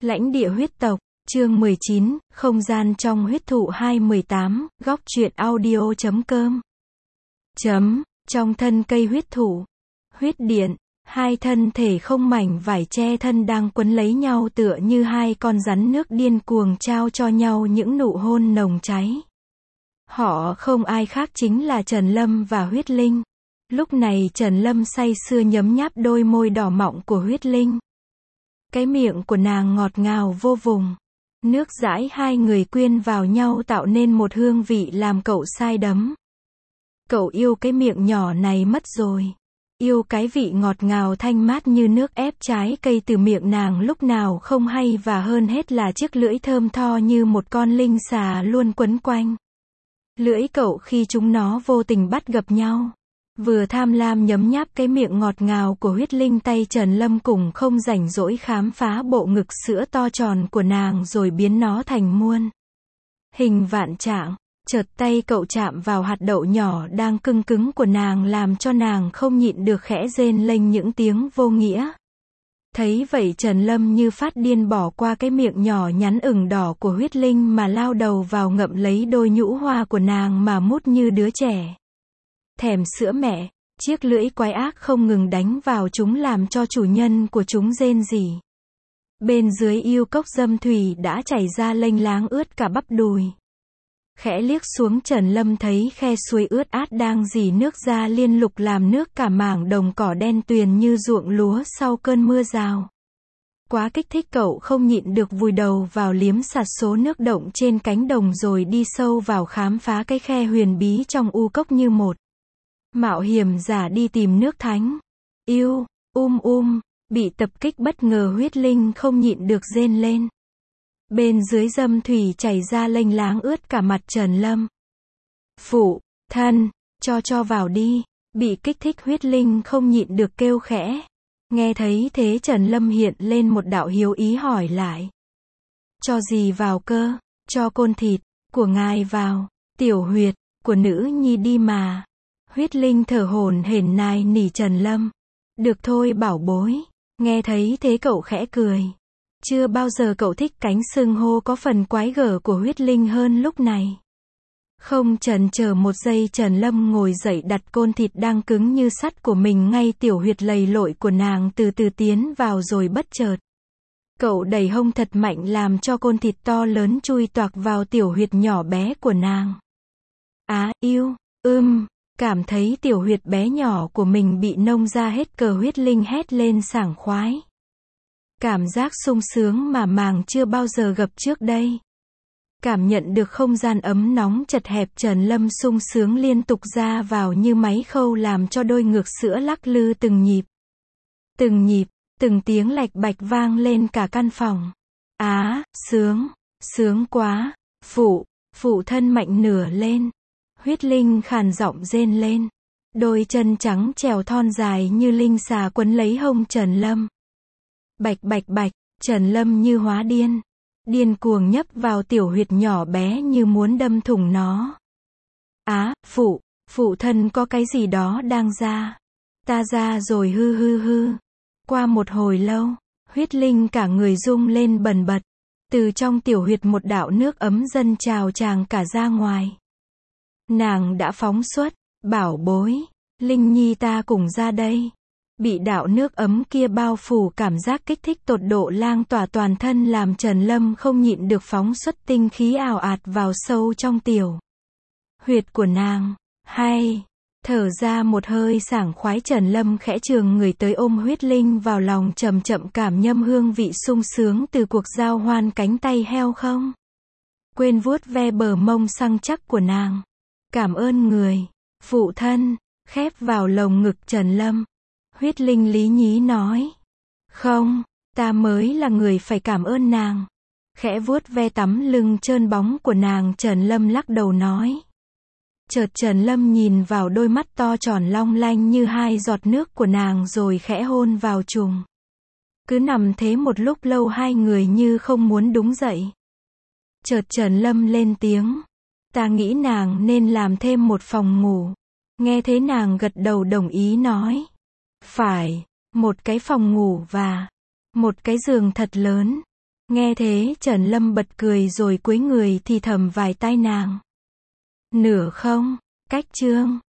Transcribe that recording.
Lãnh địa huyết tộc, chương 19, không gian trong huyết thụ 218, góc truyện audio.com. Trong thân cây huyết thụ, huyết điện, hai thân thể không mảnh vải che thân đang quấn lấy nhau tựa như hai con rắn nước điên cuồng trao cho nhau những nụ hôn nồng cháy. Họ không ai khác chính là Trần Lâm và Huyết Linh. Lúc này Trần Lâm say sưa nhấm nháp đôi môi đỏ mọng của Huyết Linh. Cái miệng của nàng ngọt ngào vô vùng. Nước dãi hai người quyên vào nhau tạo nên một hương vị làm cậu say đắm. Cậu yêu cái miệng nhỏ này mất rồi. Yêu cái vị ngọt ngào thanh mát như nước ép trái cây từ miệng nàng lúc nào không hay, và hơn hết là chiếc lưỡi thơm tho như một con linh xà luôn quấn quanh lưỡi cậu khi chúng nó vô tình bắt gặp nhau. Vừa tham lam nhấm nháp cái miệng ngọt ngào của Huyết Linh, tay Trần Lâm cũng không rảnh rỗi khám phá bộ ngực sữa to tròn của nàng rồi biến nó thành muôn hình vạn trạng. Chợt tay cậu chạm vào hạt đậu nhỏ đang cưng cứng của nàng làm cho nàng không nhịn được khẽ rên lênh những tiếng vô nghĩa. Thấy vậy Trần Lâm như phát điên bỏ qua cái miệng nhỏ nhắn ửng đỏ của Huyết Linh mà lao đầu vào ngậm lấy đôi nhũ hoa của nàng mà mút như đứa trẻ thèm sữa mẹ. Chiếc lưỡi quái ác không ngừng đánh vào chúng làm cho chủ nhân của chúng rên rỉ. Bên dưới yêu cốc dâm thủy đã chảy ra lênh láng ướt cả bắp đùi. Khẽ liếc xuống Trần Lâm thấy khe suối ướt át đang rỉ nước ra liên lục làm nước cả mảng đồng cỏ đen tuyền như ruộng lúa sau cơn mưa rào. Quá kích thích cậu không nhịn được vùi đầu vào liếm sạt số nước động trên cánh đồng rồi đi sâu vào khám phá cái khe huyền bí trong u cốc như một mạo hiểm giả đi tìm nước thánh. Yêu, bị tập kích bất ngờ Huyết Linh không nhịn được rên lên. Bên dưới dâm thủy chảy ra lênh láng ướt cả mặt Trần Lâm. Phụ thân, cho vào đi. Bị kích thích Huyết Linh không nhịn được kêu khẽ. Nghe thấy thế Trần Lâm hiện lên một đạo hiếu ý hỏi lại. Cho gì vào cơ? Cho côn thịt của ngài vào, tiểu huyệt của nữ nhi đi mà. Huyết Linh thở hổn hển nài nỉ Trần Lâm. Được thôi bảo bối. Nghe thấy thế cậu khẽ cười. Chưa bao giờ cậu thích cánh xưng hô có phần quái gở của Huyết Linh hơn lúc này. Không chần chờ một giây Trần Lâm ngồi dậy đặt côn thịt đang cứng như sắt của mình ngay tiểu huyệt lầy lội của nàng từ từ tiến vào rồi bất chợt. Cậu đẩy hông thật mạnh làm cho côn thịt to lớn chui toạc vào tiểu huyệt nhỏ bé của nàng. Yêu, cảm thấy tiểu huyệt bé nhỏ của mình bị nông ra hết cờ Huyết Linh hét lên sảng khoái. Cảm giác sung sướng mà màng chưa bao giờ gặp trước đây. Cảm nhận được không gian ấm nóng chật hẹp Trần Lâm sung sướng liên tục ra vào như máy khâu làm cho đôi ngược sữa lắc lư từng nhịp. Từng tiếng lạch bạch vang lên cả căn phòng. Sướng quá, phụ thân mạnh nửa lên. Huyết Linh khàn giọng rên lên. Đôi chân trắng trèo thon dài như linh xà quấn lấy hông Trần Lâm. Bạch, Trần Lâm như hóa điên. Điên cuồng nhấp vào tiểu huyệt nhỏ bé như muốn đâm thủng nó. Phụ thân có cái gì đó đang ra. Ta ra rồi hư. Qua một hồi lâu, Huyết Linh cả người rung lên bần bật. Từ trong tiểu huyệt một đạo nước ấm dâng trào tràn cả ra ngoài. Nàng đã phóng xuất, bảo bối, Linh Nhi ta cùng ra đây. Bị đạo nước ấm kia bao phủ cảm giác kích thích tột độ lang tỏa toàn thân làm Trần Lâm không nhịn được phóng xuất tinh khí ào ạt vào sâu trong tiểu huyệt của nàng. Thở ra một hơi sảng khoái Trần Lâm khẽ trường người tới ôm Huyết Linh vào lòng chậm chậm cảm nhâm hương vị sung sướng từ cuộc giao hoan cánh tay heo không quên vuốt ve bờ mông săn chắc của nàng. Cảm ơn người, phụ thân, khép vào lồng ngực Trần Lâm. Huyết Linh lý nhí nói. Không, ta mới là người phải cảm ơn nàng. Khẽ vuốt ve tấm lưng trơn bóng của nàng Trần Lâm lắc đầu nói. Chợt Trần Lâm nhìn vào đôi mắt to tròn long lanh như hai giọt nước của nàng rồi khẽ hôn vào trùng. Cứ nằm thế một lúc lâu hai người như không muốn đúng dậy. Chợt Trần Lâm lên tiếng. Ta nghĩ nàng nên làm thêm một phòng ngủ. Nghe thế nàng gật đầu đồng ý nói. Phải, một cái phòng ngủ và một cái giường thật lớn. Nghe thế Trần Lâm bật cười rồi cúi người thì thầm vài tai nàng. Nửa không, cách chương.